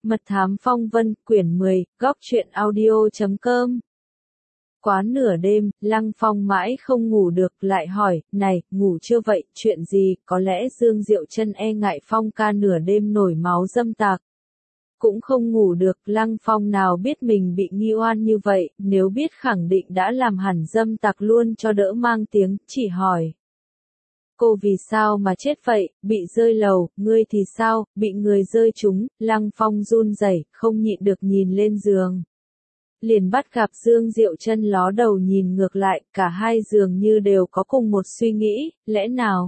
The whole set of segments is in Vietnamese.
Mật thám phong vân, quyển 10, góc truyện audio.com. Quá nửa đêm, Lăng Phong mãi không ngủ được, lại hỏi, này, ngủ chưa vậy, chuyện gì, có lẽ Dương Diệu Trân e ngại Phong ca nửa đêm nổi máu dâm tạc. Cũng không ngủ được, Lăng Phong nào biết mình bị nghi oan như vậy, nếu biết khẳng định đã làm hẳn dâm tặc luôn cho đỡ mang tiếng, chỉ hỏi. Cô vì sao mà chết vậy, bị rơi lầu, ngươi thì sao, bị người rơi trúng, Lăng Phong run rẩy, không nhịn được nhìn lên giường. Liền bắt gặp Dương Diệu Trân ló đầu nhìn ngược lại, cả hai dường như đều có cùng một suy nghĩ, lẽ nào?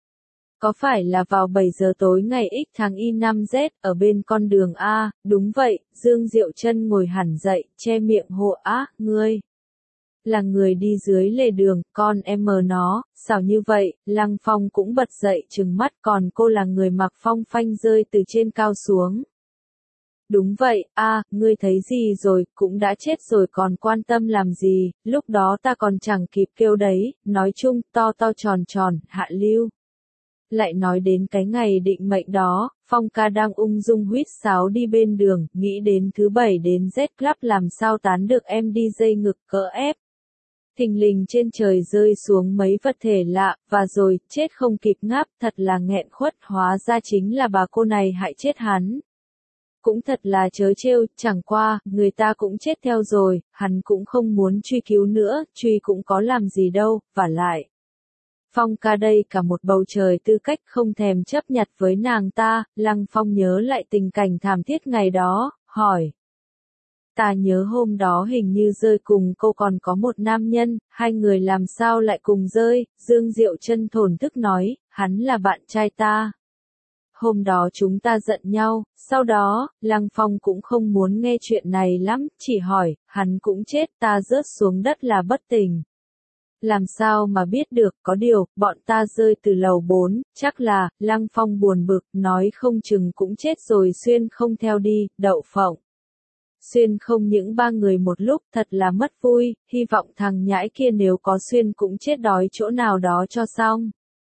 Có phải là vào 7 giờ tối ngày X tháng Y5Z, ở bên con đường A, đúng vậy, Dương Diệu Trân ngồi hẳn dậy, che miệng hộ á, ngươi. Là người đi dưới lề đường, con em mờ nó, sao như vậy, Lăng Phong cũng bật dậy trừng mắt, còn cô là người mặc phong phanh rơi từ trên cao xuống. Đúng vậy, ngươi thấy gì rồi, cũng đã chết rồi còn quan tâm làm gì, lúc đó ta còn chẳng kịp kêu đấy, nói chung, to to tròn tròn, hạ lưu. Lại nói đến cái ngày định mệnh đó, Phong ca đang ung dung huýt sáo đi bên đường, nghĩ đến thứ 7 đến Z Club làm sao tán được em DJ ngực cỡ ép. Thình lình trên trời rơi xuống mấy vật thể lạ, và rồi, chết không kịp ngáp, thật là nghẹn khuất, hóa ra chính là bà cô này hại chết hắn. Cũng thật là trớ trêu, chẳng qua, người ta cũng chết theo rồi, hắn cũng không muốn truy cứu nữa, truy cũng có làm gì đâu, vả lại. Phong ca đây cả một bầu trời tư cách không thèm chấp nhặt với nàng ta, Lăng Phong nhớ lại tình cảnh thảm thiết ngày đó, hỏi. Ta nhớ hôm đó hình như rơi cùng cô còn có một nam nhân, hai người làm sao lại cùng rơi, Dương Diệu Trân thổn thức nói, hắn là bạn trai ta. Hôm đó chúng ta giận nhau, sau đó, Lăng Phong cũng không muốn nghe chuyện này lắm, chỉ hỏi, hắn cũng chết, ta rớt xuống đất là bất tỉnh. Làm sao mà biết được, có điều, bọn ta rơi từ lầu 4, chắc là, Lăng Phong buồn bực, nói không chừng cũng chết rồi Xuyên không theo đi, đậu phộng. Xuyên không những ba người một lúc, thật là mất vui, hy vọng thằng nhãi kia nếu có Xuyên cũng chết đói chỗ nào đó cho xong.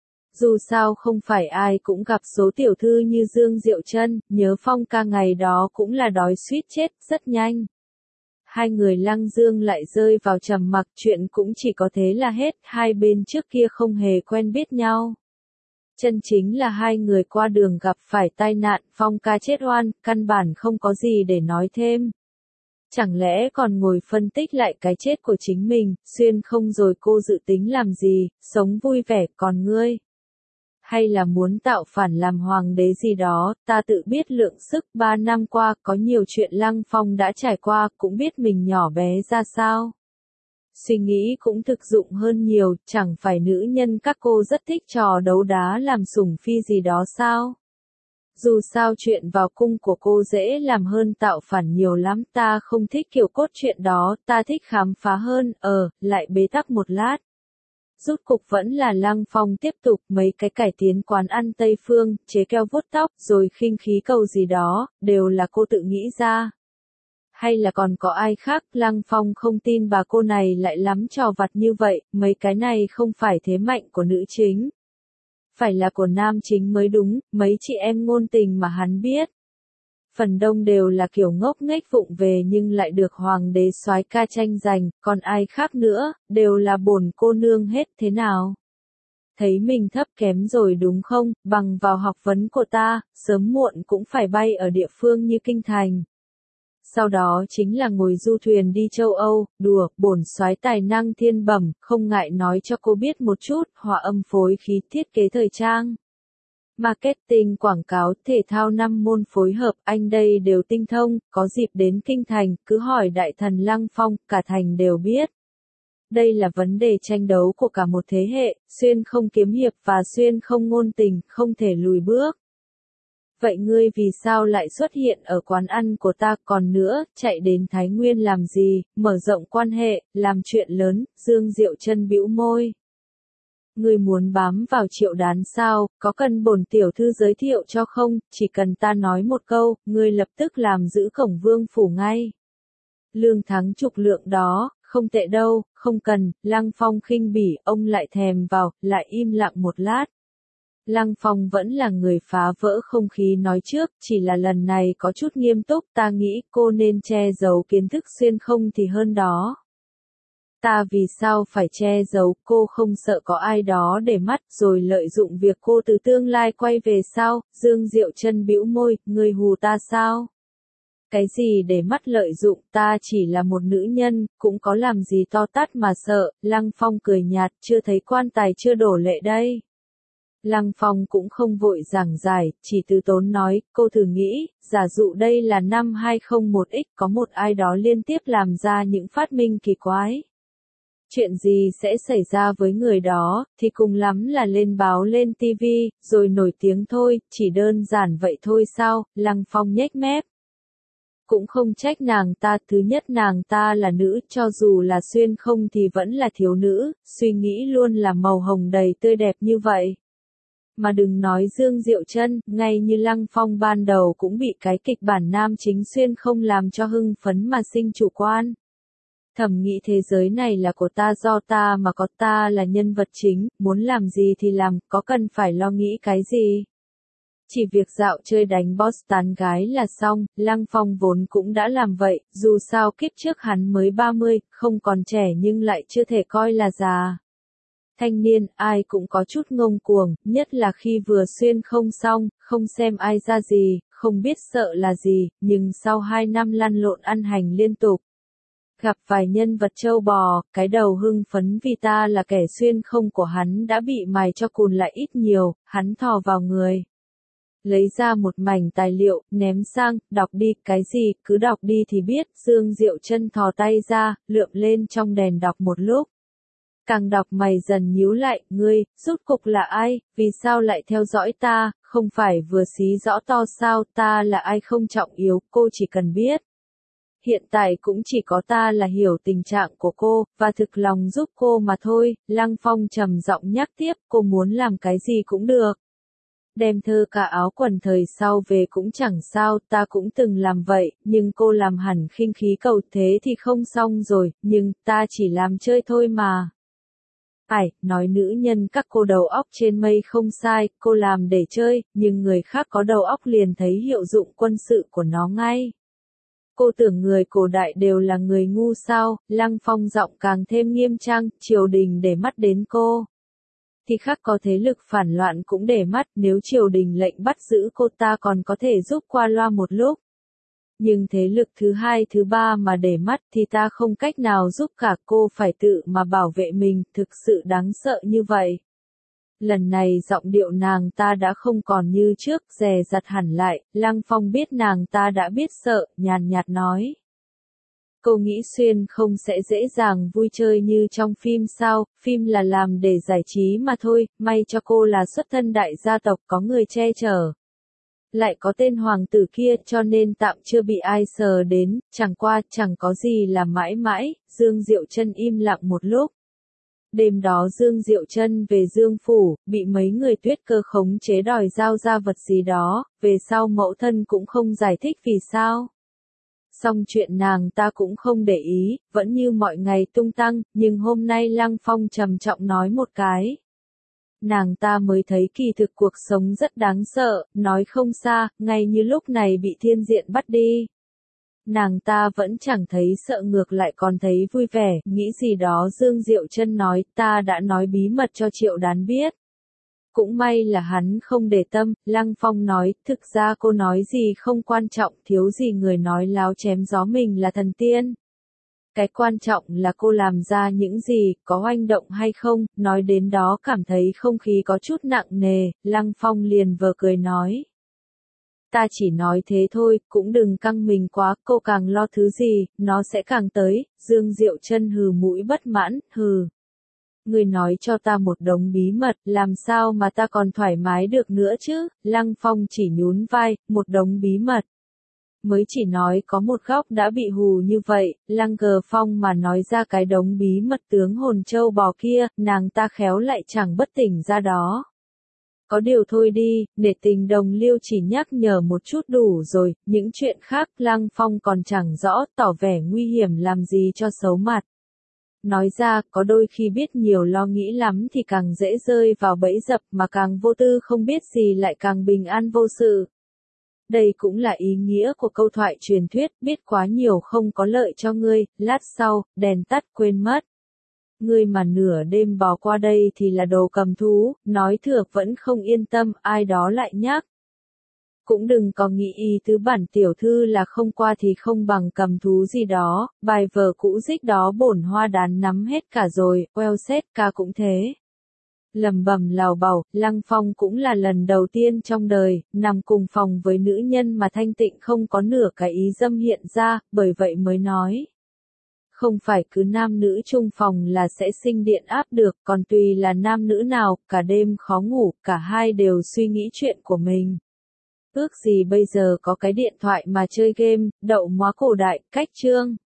Dù sao không phải ai cũng gặp số tiểu thư như Dương Diệu Trân, nhớ Phong ca ngày đó cũng là đói suýt chết, rất nhanh. Hai người Lăng Dương lại rơi vào trầm mặc, chuyện cũng chỉ có thế là hết, hai bên trước kia không hề quen biết nhau. Chân chính là hai người qua đường gặp phải tai nạn, Phong ca chết oan, căn bản không có gì để nói thêm. Chẳng lẽ còn ngồi phân tích lại cái chết của chính mình, Xuyên không rồi cô dự tính làm gì, sống vui vẻ, còn ngươi? Hay là muốn tạo phản làm hoàng đế gì đó, ta tự biết lượng sức 3 năm qua, có nhiều chuyện Lăng Phong đã trải qua, cũng biết mình nhỏ bé ra sao. Suy nghĩ cũng thực dụng hơn nhiều, chẳng phải nữ nhân các cô rất thích trò đấu đá làm sủng phi gì đó sao? Dù sao chuyện vào cung của cô dễ làm hơn tạo phản nhiều lắm, ta không thích kiểu cốt truyện đó, ta thích khám phá hơn, lại bế tắc một lát. Rút cục vẫn là Lăng Phong tiếp tục mấy cái cải tiến quán ăn Tây Phương, chế keo vuốt tóc, rồi khinh khí cầu gì đó, đều là cô tự nghĩ ra. Hay là còn có ai khác, Lăng Phong không tin bà cô này lại lắm trò vặt như vậy, mấy cái này không phải thế mạnh của nữ chính. Phải là của nam chính mới đúng, mấy chị em ngôn tình mà hắn biết. Phần đông đều là kiểu ngốc nghếch vụng về nhưng lại được hoàng đế soái ca tranh giành, còn ai khác nữa, đều là bổn cô nương hết thế nào. Thấy mình thấp kém rồi đúng không, bằng vào học vấn của ta, sớm muộn cũng phải bay ở địa phương như kinh thành. Sau đó chính là ngồi du thuyền đi châu Âu, đùa, bổn soái tài năng thiên bẩm, không ngại nói cho cô biết một chút, hòa âm phối khí thiết kế thời trang. Marketing quảng cáo thể thao 5 môn phối hợp anh đây đều tinh thông, có dịp đến kinh thành, cứ hỏi đại thần Lăng Phong, cả thành đều biết. Đây là vấn đề tranh đấu của cả một thế hệ, Xuyên không kiếm hiệp và Xuyên không ngôn tình, không thể lùi bước. Vậy ngươi vì sao lại xuất hiện ở quán ăn của ta, còn nữa, chạy đến Thái Nguyên làm gì, mở rộng quan hệ, làm chuyện lớn, Dương Diệu Trân bĩu môi. Ngươi muốn bám vào Triệu Đán sao, có cần bổn tiểu thư giới thiệu cho không, chỉ cần ta nói một câu, ngươi lập tức làm giữ cổng vương phủ ngay. Lương thắng chục lượng đó, không tệ đâu, không cần, Lăng Phong khinh bỉ, ông lại thèm vào, lại im lặng một lát. Lăng Phong vẫn là người phá vỡ không khí nói trước, chỉ là lần này có chút nghiêm túc, ta nghĩ cô nên che giấu kiến thức xuyên không thì hơn đó. Ta vì sao phải che giấu, cô không sợ có ai đó để mắt rồi lợi dụng việc cô từ tương lai quay về sao? Dương Diệu Trân bĩu môi, người hù ta sao? Cái gì để mắt lợi dụng, ta chỉ là một nữ nhân, cũng có làm gì to tát mà sợ. Lăng Phong cười nhạt, chưa thấy quan tài chưa đổ lệ đây. Lăng Phong cũng không vội giảng giải, chỉ từ tốn nói, cô thử nghĩ, giả dụ đây là năm 201X, có một ai đó liên tiếp làm ra những phát minh kỳ quái. Chuyện gì sẽ xảy ra với người đó, thì cùng lắm là lên báo lên TV, rồi nổi tiếng thôi, chỉ đơn giản vậy thôi sao? Lăng Phong nhếch mép. Cũng không trách nàng ta, thứ nhất nàng ta là nữ, cho dù là xuyên không thì vẫn là thiếu nữ, suy nghĩ luôn là màu hồng đầy tươi đẹp như vậy. Mà đừng nói Dương Diệu Trân, ngay như Lăng Phong ban đầu cũng bị cái kịch bản nam chính xuyên không làm cho hưng phấn mà sinh chủ quan. Thầm nghĩ thế giới này là của ta do ta mà có, ta là nhân vật chính, muốn làm gì thì làm, có cần phải lo nghĩ cái gì. Chỉ việc dạo chơi đánh boss tán gái là xong, Lăng Phong vốn cũng đã làm vậy, dù sao kiếp trước hắn mới 30, không còn trẻ nhưng lại chưa thể coi là già. Thanh niên, ai cũng có chút ngông cuồng, nhất là khi vừa xuyên không xong, không xem ai ra gì, không biết sợ là gì, nhưng sau 2 năm lăn lộn ăn hành liên tục. Gặp vài nhân vật trâu bò, cái đầu hưng phấn vì ta là kẻ xuyên không của hắn đã bị mài cho cùn lại ít nhiều, hắn thò vào người. Lấy ra một mảnh tài liệu, ném sang, đọc đi, cái gì, cứ đọc đi thì biết, Dương Diệu Trân thò tay ra, lượm lên trong đèn đọc một lúc. Càng đọc mày dần nhíu lại, ngươi, rốt cục là ai, vì sao lại theo dõi ta, không phải vừa xí rõ to sao, ta là ai không trọng yếu, cô chỉ cần biết. Hiện tại cũng chỉ có ta là hiểu tình trạng của cô, và thực lòng giúp cô mà thôi. Lăng Phong trầm giọng nhắc tiếp, cô muốn làm cái gì cũng được. Đem thơ cả áo quần thời sau về cũng chẳng sao, ta cũng từng làm vậy, nhưng cô làm hẳn khinh khí cầu thế thì không xong rồi, nhưng ta chỉ làm chơi thôi mà. Nói nữ nhân các cô đầu óc trên mây không sai, cô làm để chơi, nhưng người khác có đầu óc liền thấy hiệu dụng quân sự của nó ngay. Cô tưởng người cổ đại đều là người ngu sao? Lăng Phong giọng càng thêm nghiêm trang, triều đình để mắt đến cô. Thì khác có thế lực phản loạn cũng để mắt, nếu triều đình lệnh bắt giữ cô ta còn có thể giúp qua loa một lúc. Nhưng thế lực thứ hai thứ ba mà để mắt thì ta không cách nào giúp cả, cô phải tự mà bảo vệ mình, thực sự đáng sợ như vậy. Lần này giọng điệu nàng ta đã không còn như trước, dè dặt hẳn lại, Lăng Phong biết nàng ta đã biết sợ, nhàn nhạt nói. Cô nghĩ xuyên không sẽ dễ dàng vui chơi như trong phim sao, phim là làm để giải trí mà thôi, may cho cô là xuất thân đại gia tộc có người che chở. Lại có tên hoàng tử kia cho nên tạm chưa bị ai sờ đến, chẳng qua chẳng có gì là mãi mãi. Dương Diệu Trân im lặng một lúc. Đêm đó Dương Diệu Trân về Dương Phủ, bị mấy người Tuyết Cơ khống chế đòi giao ra vật gì đó, về sau mẫu thân cũng không giải thích vì sao. Xong chuyện nàng ta cũng không để ý, vẫn như mọi ngày tung tăng, nhưng hôm nay Lăng Phong trầm trọng nói một cái. Nàng ta mới thấy kỳ thực cuộc sống rất đáng sợ, nói không xa, ngay như lúc này bị thiên diện bắt đi. Nàng ta vẫn chẳng thấy sợ, ngược lại còn thấy vui vẻ, nghĩ gì đó. Dương Diệu Trân nói, ta đã nói bí mật cho Triệu Đán biết. Cũng may là hắn không để tâm. Lăng Phong nói, thực ra cô nói gì không quan trọng, thiếu gì người nói láo chém gió mình là thần tiên. Cái quan trọng là cô làm ra những gì, có oanh động hay không. Nói đến đó cảm thấy không khí có chút nặng nề, Lăng Phong liền vờ cười nói. Ta chỉ nói thế thôi, cũng đừng căng mình quá, cô càng lo thứ gì, nó sẽ càng tới. Dương Diệu Trân hừ mũi bất mãn, hừ. Người nói cho ta một đống bí mật, làm sao mà ta còn thoải mái được nữa chứ? Lăng Phong chỉ nhún vai, một đống bí mật. Mới chỉ nói có một góc đã bị hù như vậy, Lăng Gờ Phong mà nói ra cái đống bí mật tướng hồn châu bò kia, nàng ta khéo lại chẳng bất tỉnh ra đó. Có điều thôi đi, nể tình đồng liêu chỉ nhắc nhở một chút đủ rồi, những chuyện khác Lăng Phong còn chẳng rõ, tỏ vẻ nguy hiểm làm gì cho xấu mặt. Nói ra, có đôi khi biết nhiều lo nghĩ lắm thì càng dễ rơi vào bẫy dập mà càng vô tư không biết gì lại càng bình an vô sự. Đây cũng là ý nghĩa của câu thoại truyền thuyết, biết quá nhiều không có lợi cho ngươi, lát sau, đèn tắt quên mất. Ngươi mà nửa đêm bò qua đây thì là đồ cầm thú, nói thược vẫn không yên tâm, ai đó lại nhắc. Cũng đừng có nghĩ ý tứ bản tiểu thư là không qua thì không bằng cầm thú gì đó, bài vở cũ dích đó bổn hoa đán nắm hết cả rồi, oeo xét ca cũng thế. Lầm bầm lào bảo, Lăng Phong cũng là lần đầu tiên trong đời, nằm cùng phòng với nữ nhân mà thanh tịnh không có nửa cái ý dâm hiện ra, bởi vậy mới nói. Không phải cứ nam nữ chung phòng là sẽ sinh điện áp được, còn tùy là nam nữ nào, cả đêm khó ngủ, cả hai đều suy nghĩ chuyện của mình. Ước gì bây giờ có cái điện thoại mà chơi game, đậu móa cổ đại, cách chương.